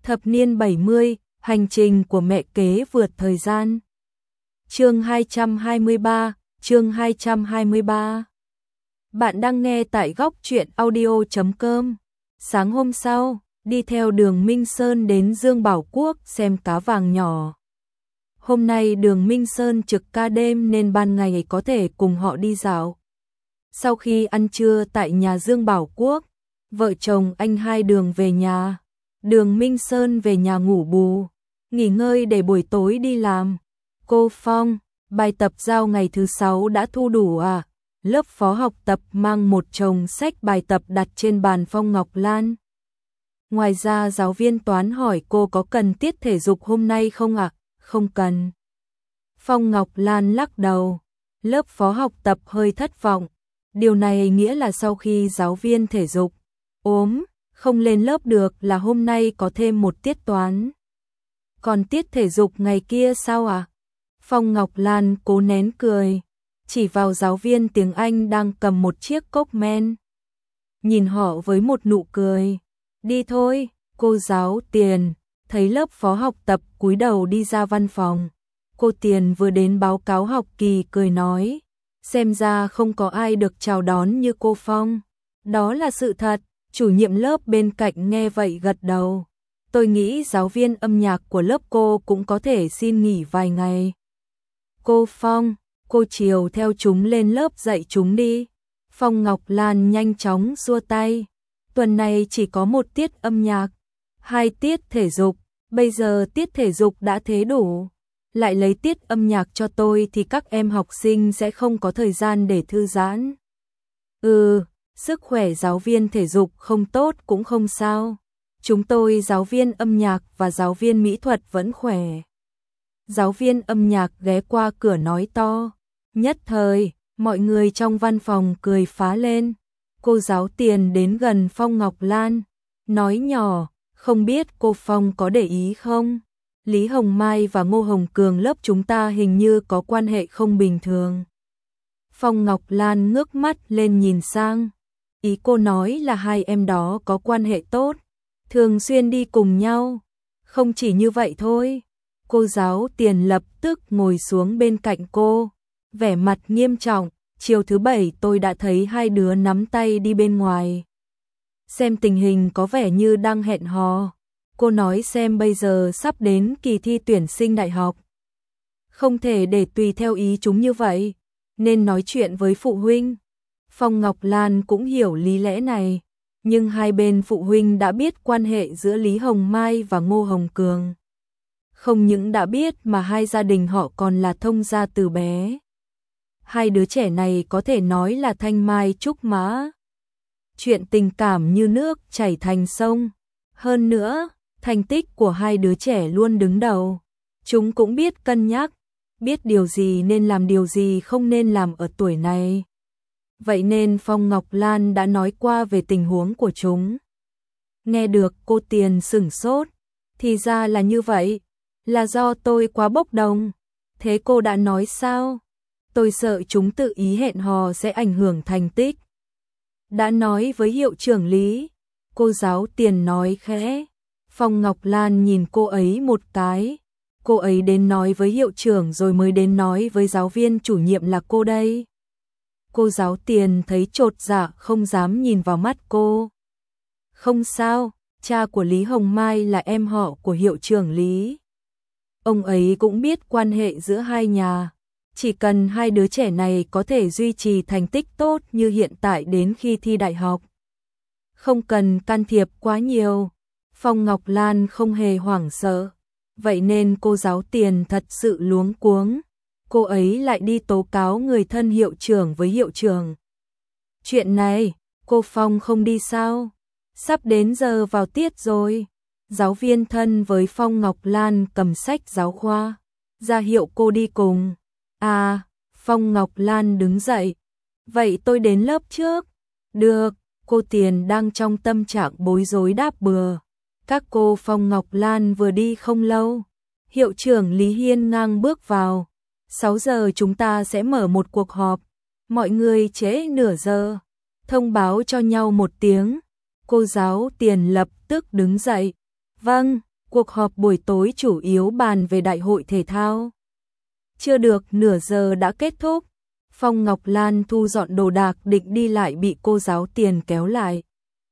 Thập niên 70, hành trình của mẹ kế vượt thời gian. Chương 223, chương 223. Bạn đang nghe tại góc truyện audio.com. Sáng hôm sau, đi theo đường Minh Sơn đến Dương Bảo Quốc xem cá vàng nhỏ. Hôm nay đường Minh Sơn trực ca đêm nên ban ngày có thể cùng họ đi dạo. Sau khi ăn trưa tại nhà Dương Bảo Quốc, vợ chồng anh hai đường về nhà. Đường Minh Sơn về nhà ngủ bù, nghỉ ngơi để buổi tối đi làm. Cô Phong, bài tập giao ngày thứ 6 đã thu đủ à? Lớp phó học tập mang một chồng sách bài tập đặt trên bàn Phong Ngọc Lan. Ngoài ra giáo viên toán hỏi cô có cần tiết thể dục hôm nay không ạ? Không cần. Phong Ngọc Lan lắc đầu. Lớp phó học tập hơi thất vọng. Điều này nghĩa là sau khi giáo viên thể dục ốm, không lên lớp được là hôm nay có thêm một tiết toán. Còn tiết thể dục ngày kia sao ạ? Phong Ngọc Lan cố nén cười, chỉ vào giáo viên tiếng Anh đang cầm một chiếc cốc men. Nhìn họ với một nụ cười. Đi thôi, cô giáo Tiền, thấy lớp phó học tập cúi đầu đi ra văn phòng. Cô Tiền vừa đến báo cáo học kỳ cười nói, xem ra không có ai được chào đón như cô Phong. Đó là sự thật. Chủ nhiệm lớp bên cạnh nghe vậy gật đầu. Tôi nghĩ giáo viên âm nhạc của lớp cô cũng có thể xin nghỉ vài ngày. Cô Phong, cô chiều theo chúng lên lớp dạy chúng đi. Phong Ngọc Lan nhanh chóng xua tay. Tuần này chỉ có một tiết âm nhạc, 2 tiết thể dục. Bây giờ tiết thể dục đã thế đủ. Lại lấy tiết âm nhạc cho tôi thì các em học sinh sẽ không có thời gian để thư giãn. Sức khỏe giáo viên thể dục không tốt cũng không sao. Chúng tôi giáo viên âm nhạc và giáo viên mỹ thuật vẫn khỏe. Giáo viên âm nhạc ghé qua cửa nói to. Nhất thời, mọi người trong văn phòng cười phá lên. Cô giáo Tiền đến gần Phong Ngọc Lan, nói nhỏ, không biết cô Phong có để ý không? Lý Hồng Mai và Ngô Hồng Cường lớp chúng ta hình như có quan hệ không bình thường. Phong Ngọc Lan ngước mắt lên nhìn sang. Ý cô nói là hai em đó có quan hệ tốt, thường xuyên đi cùng nhau. Không chỉ như vậy thôi. Cô giáo Tiền lập tức ngồi xuống bên cạnh cô, vẻ mặt nghiêm trọng. Chiều thứ 7 tôi đã thấy hai đứa nắm tay đi bên ngoài. Xem tình hình có vẻ như đang hẹn hò. Cô nói xem bây giờ sắp đến kỳ thi tuyển sinh đại học. Không thể để tùy theo ý chúng như vậy, nên nói chuyện với phụ huynh. Phong Ngọc Lan cũng hiểu lý lẽ này, nhưng hai bên phụ huynh đã biết quan hệ giữa Lý Hồng Mai và Ngô Hồng Cường. Không những đã biết mà hai gia đình họ còn là thông gia từ bé. Hai đứa trẻ này có thể nói là thanh mai trúc mã. Chuyện tình cảm như nước chảy thành sông. Hơn nữa, thành tích của hai đứa trẻ luôn đứng đầu. Chúng cũng biết cân nhắc, biết điều gì nên làm điều gì không nên làm ở tuổi này. Vậy nên Phong Ngọc Lan đã nói qua về tình huống của chúng. Nghe được cô Tiền sửng sốt. Thì ra là như vậy. Là do tôi quá bốc đồng. Thế cô đã nói sao? Tôi sợ chúng tự ý hẹn hò sẽ ảnh hưởng thành tích. Đã nói với hiệu trưởng Lý. Cô giáo Tiền nói khẽ. Phong Ngọc Lan nhìn cô ấy một cái. Cô ấy đến nói với hiệu trưởng rồi mới đến nói với giáo viên chủ nhiệm là cô đây. Cô giáo Tiền thấy chột dạ không dám nhìn vào mắt cô. Không sao, cha của Lý Hồng Mai là em họ của hiệu trưởng Lý. Ông ấy cũng biết quan hệ giữa hai nhà. Chỉ cần hai đứa trẻ này có thể duy trì thành tích tốt như hiện tại đến khi thi đại học. Không cần can thiệp quá nhiều. Phong Ngọc Lan không hề hoảng sợ. Vậy nên cô giáo Tiền thật sự luống cuống. Cô ấy lại đi tố cáo người thân hiệu trưởng với hiệu trưởng. Chuyện này, cô Phong không đi sao? Sắp đến giờ vào tiết rồi. Giáo viên thân với Phong Ngọc Lan cầm sách giáo khoa, ra hiệu cô đi cùng. À, Phong Ngọc Lan đứng dậy. Vậy tôi đến lớp trước. Được, cô Tiền đang trong tâm trạng bối rối đáp bừa. Các cô Phong Ngọc Lan vừa đi không lâu. Hiệu trưởng Lý Hiên ngang bước vào. 6 giờ chúng ta sẽ mở một cuộc họp. Mọi người trễ nửa giờ. Thông báo cho nhau một tiếng. Cô giáo Tiền lập tức đứng dậy. Vâng, Cuộc họp buổi tối chủ yếu bàn về đại hội thể thao. Chưa được nửa giờ đã kết thúc, Phong Ngọc Lan thu dọn đồ đạc định đi lại bị cô giáo Tiền kéo lại.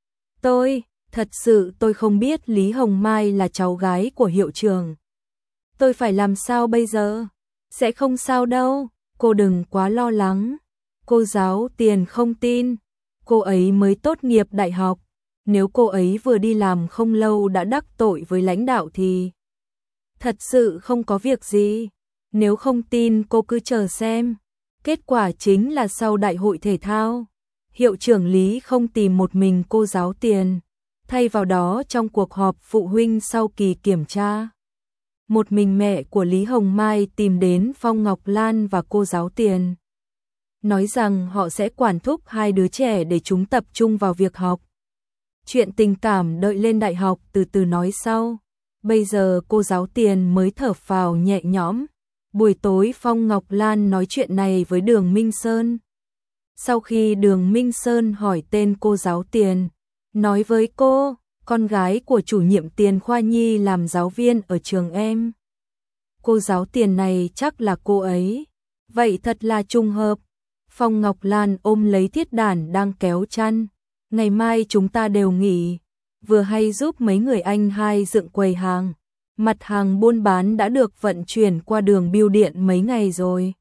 Thật sự tôi không biết Lý Hồng Mai là cháu gái của hiệu trưởng. Tôi phải làm sao bây giờ? Sẽ không sao đâu, cô đừng quá lo lắng. Cô giáo Tiền không tin, cô ấy mới tốt nghiệp đại học. Nếu cô ấy vừa đi làm không lâu đã đắc tội với lãnh đạo thì thật sự không có việc gì. Nếu không tin cô cứ chờ xem. Kết quả chính là sau đại hội thể thao, hiệu trưởng Lý không tìm một mình cô giáo Tiền. Thay vào đó trong cuộc họp phụ huynh sau kỳ kiểm tra, một mình mẹ của Lý Hồng Mai tìm đến Phong Ngọc Lan và cô giáo Tiền. Nói rằng họ sẽ quản thúc hai đứa trẻ để chúng tập trung vào việc học. Chuyện tình cảm đợi lên đại học từ từ nói sau. Bây giờ cô giáo Tiền mới thở phào nhẹ nhõm. Buổi tối Phong Ngọc Lan nói chuyện này với Đường Minh Sơn. Sau khi Đường Minh Sơn hỏi tên cô giáo Tiền, nói với cô, con gái của chủ nhiệm Tiền Khoa Nhi làm giáo viên ở trường em. Cô giáo Tiền này chắc là cô ấy. Vậy thật là trùng hợp. Phong Ngọc Lan ôm lấy Thiết Đản đang kéo chăn. Ngày mai chúng ta đều nghỉ. Vừa hay giúp mấy người anh hai dựng quầy hàng. Mặt hàng buôn bán đã được vận chuyển qua đường bưu điện mấy ngày rồi.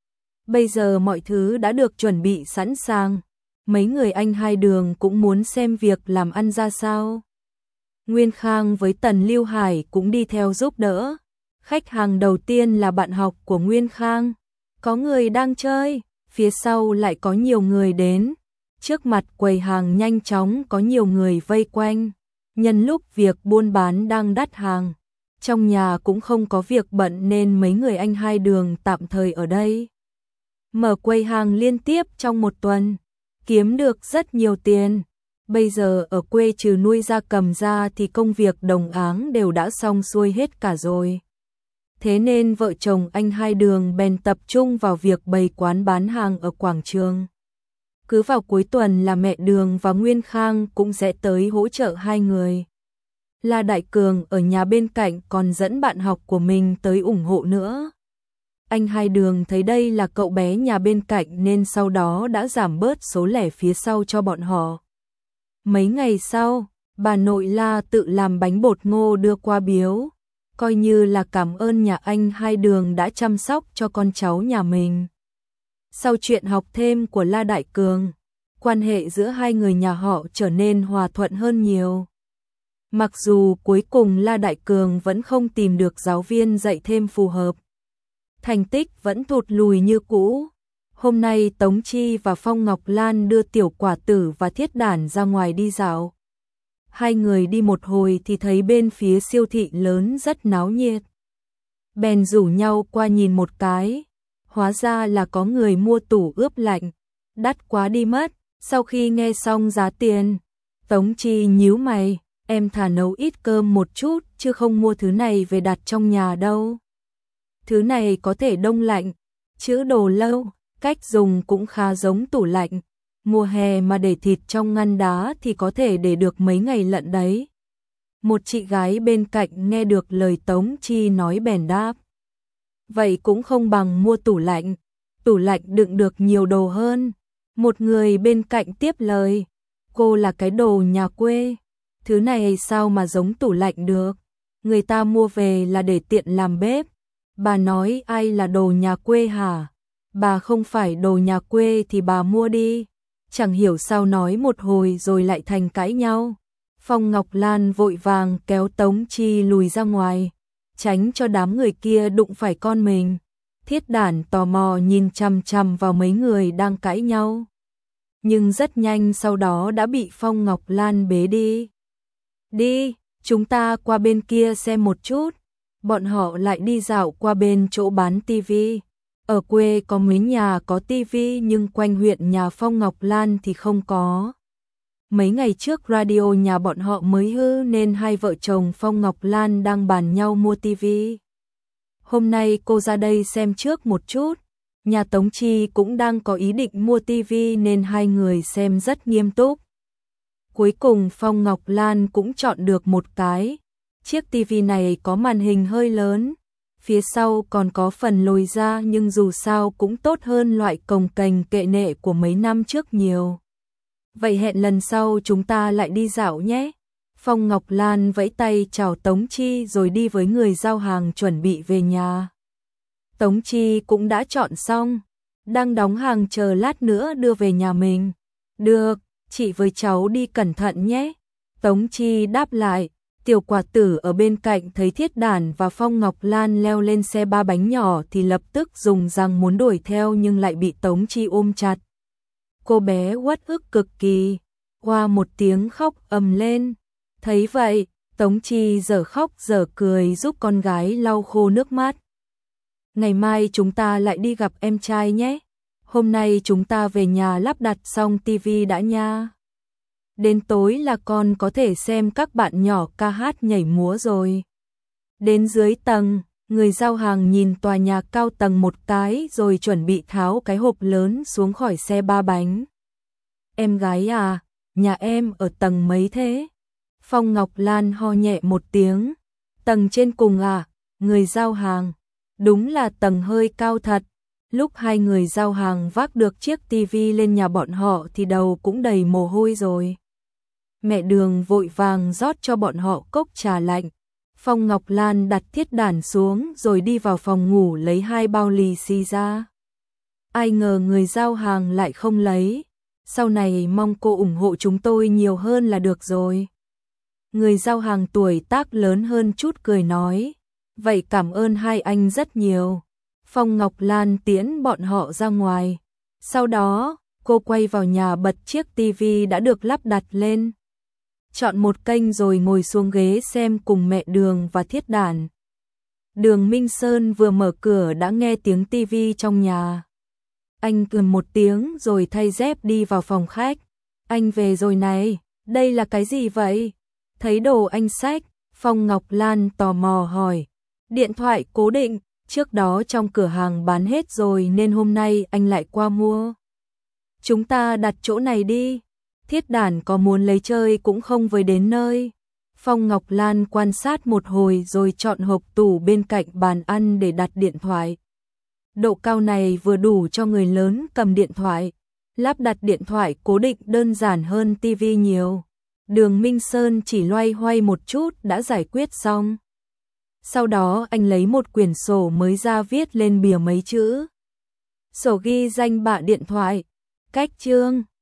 Bây giờ mọi thứ đã được chuẩn bị sẵn sàng. Mấy người anh hai Đường cũng muốn xem việc làm ăn ra sao. Nguyên Khang với Tần Lưu Hải cũng đi theo giúp đỡ. Khách hàng đầu tiên là bạn học của Nguyên Khang. Có người đang chơi, phía sau lại có nhiều người đến. Trước mặt quầy hàng nhanh chóng có nhiều người vây quanh. Nhân lúc việc buôn bán đang đắt hàng, trong nhà cũng không có việc bận nên mấy người anh hai Đường tạm thời ở đây. Mở quầy hàng liên tiếp trong một tuần, kiếm được rất nhiều tiền. Bây giờ ở quê trừ nuôi gia cầm ra thì công việc đồng áng đều đã xong xuôi hết cả rồi. Thế nên vợ chồng anh hai Đường bèn tập trung vào việc bày quán bán hàng ở quảng trường. Cứ vào cuối tuần là mẹ Đường và Nguyên Khang cũng sẽ tới hỗ trợ hai người. La Đại Cường ở nhà bên cạnh còn dẫn bạn học của mình tới ủng hộ nữa. Anh hai Đường thấy đây là cậu bé nhà bên cạnh nên sau đó đã giảm bớt số lẻ phía sau cho bọn họ. Mấy ngày sau, bà nội La tự làm bánh bột ngô đưa qua biếu, coi như là cảm ơn nhà anh hai Đường đã chăm sóc cho con cháu nhà mình. Sau chuyện học thêm của La Đại Cường, quan hệ giữa hai người nhà họ trở nên hòa thuận hơn nhiều. Mặc dù cuối cùng La Đại Cường vẫn không tìm được giáo viên dạy thêm phù hợp, thành tích vẫn thụt lùi như cũ. Hôm nay Tống Chi và Phong Ngọc Lan đưa Tiểu Quả Tử và Thiết Đản ra ngoài đi dạo. Hai người đi một hồi thì thấy bên phía siêu thị lớn rất náo nhiệt. Bèn rủ nhau qua nhìn một cái. Hóa ra là có người mua tủ ướp lạnh. Đắt quá đi mất. Sau khi nghe xong giá tiền, Tống Chi nhíu mày. Em thà nấu ít cơm một chút chứ không mua thứ này về đặt trong nhà đâu. Thứ này có thể đông lạnh, trữ đồ lâu, cách dùng cũng khá giống tủ lạnh. Mùa hè mà để thịt trong ngăn đá thì có thể để được mấy ngày lận đấy. Một chị gái bên cạnh nghe được lời Tống Chi nói bèn đáp. Vậy cũng không bằng mua tủ lạnh đựng được nhiều đồ hơn. Một người bên cạnh tiếp lời, cô là cái đồ nhà quê. Thứ này sao mà giống tủ lạnh được, người ta mua về là để tiện làm bếp. Bà nói ai là đồ nhà quê hả? Bà không phải đồ nhà quê thì bà mua đi. Chẳng hiểu sao nói một hồi rồi lại thành cãi nhau. Phong Ngọc Lan vội vàng kéo Tống Chi lùi ra ngoài, tránh cho đám người kia đụng phải con mình. Thiết Đản tò mò nhìn chằm chằm vào mấy người đang cãi nhau. Nhưng rất nhanh sau đó đã bị Phong Ngọc Lan bế đi. Đi, chúng ta qua bên kia xem một chút. Bọn họ lại đi dạo qua bên chỗ bán tivi. Ở quê có mấy nhà có tivi nhưng quanh huyện nhà Phong Ngọc Lan thì không có. Mấy ngày trước radio nhà bọn họ mới hư nên hai vợ chồng Phong Ngọc Lan đang bàn nhau mua tivi. Hôm nay cô ra đây xem trước một chút. Nhà Tống Chi cũng đang có ý định mua tivi nên hai người xem rất nghiêm túc. Cuối cùng Phong Ngọc Lan cũng chọn được một cái. Chiếc tivi này có màn hình hơi lớn, phía sau còn có phần lồi ra nhưng dù sao cũng tốt hơn loại cồng kềnh kệ nệ của mấy năm trước nhiều. Vậy hẹn lần sau chúng ta lại đi dạo nhé. Phong Ngọc Lan vẫy tay chào Tống Chi rồi đi với người giao hàng chuẩn bị về nhà. Tống Chi cũng đã chọn xong, đang đóng hàng chờ lát nữa đưa về nhà mình. Được, chị với cháu đi cẩn thận nhé. Tống Chi đáp lại. Tiểu Quả Tử ở bên cạnh thấy Thiết Đản và Phong Ngọc Lan leo lên xe ba bánh nhỏ thì lập tức dùng răng muốn đuổi theo nhưng lại bị Tống Chi ôm chặt. Cô bé uất ức cực kỳ, qua một tiếng khóc ầm lên. Thấy vậy, Tống Chi dở khóc dở cười giúp con gái lau khô nước mắt. Ngày mai chúng ta lại đi gặp em trai nhé. Hôm nay chúng ta về nhà lắp đặt xong tivi đã nha. Đến tối là con có thể xem các bạn nhỏ ca hát nhảy múa rồi. Đến dưới tầng, người giao hàng nhìn tòa nhà cao tầng một cái rồi chuẩn bị tháo cái hộp lớn xuống khỏi xe ba bánh. Em gái à, nhà em ở tầng mấy thế? Phong Ngọc Lan ho nhẹ một tiếng. Tầng trên cùng à? Người giao hàng. Đúng là tầng hơi cao thật. Lúc hai người giao hàng vác được chiếc tivi lên nhà bọn họ thì đầu cũng đầy mồ hôi rồi. Mẹ Đường vội vàng rót cho bọn họ cốc trà lạnh. Phong Ngọc Lan đặt Thiết Đản xuống rồi đi vào phòng ngủ lấy 2 bao lì xì ra. Ai ngờ người giao hàng lại không lấy. Sau này mong cô ủng hộ chúng tôi nhiều hơn là được rồi. Người giao hàng tuổi tác lớn hơn chút cười nói. Vậy cảm ơn hai anh rất nhiều. Phong Ngọc Lan tiễn bọn họ ra ngoài. Sau đó, cô quay vào nhà bật chiếc tivi đã được lắp đặt lên. Chọn một kênh rồi ngồi xuống ghế xem cùng mẹ Đường và Thiết Đản. Đường Minh Sơn vừa mở cửa đã nghe tiếng tivi trong nhà. Anh cười một tiếng rồi thay dép đi vào phòng khách. Anh về rồi này, đây là cái gì vậy? Thấy đồ anh xách, Phong Ngọc Lan tò mò hỏi. Điện thoại cố định, trước đó trong cửa hàng bán hết rồi nên hôm nay anh lại qua mua. Chúng ta đặt chỗ này đi. Thiết Đản có muốn lấy chơi cũng không với đến nơi. Phong Ngọc Lan quan sát một hồi rồi chọn hộp tủ bên cạnh bàn ăn để đặt điện thoại. Độ cao này vừa đủ cho người lớn cầm điện thoại. Lắp đặt điện thoại cố định đơn giản hơn tivi nhiều. Đường Minh Sơn chỉ loay hoay một chút đã giải quyết xong. Sau đó anh lấy một quyển sổ mới ra viết lên bìa mấy chữ. Sổ ghi danh bạ điện thoại, cách chương.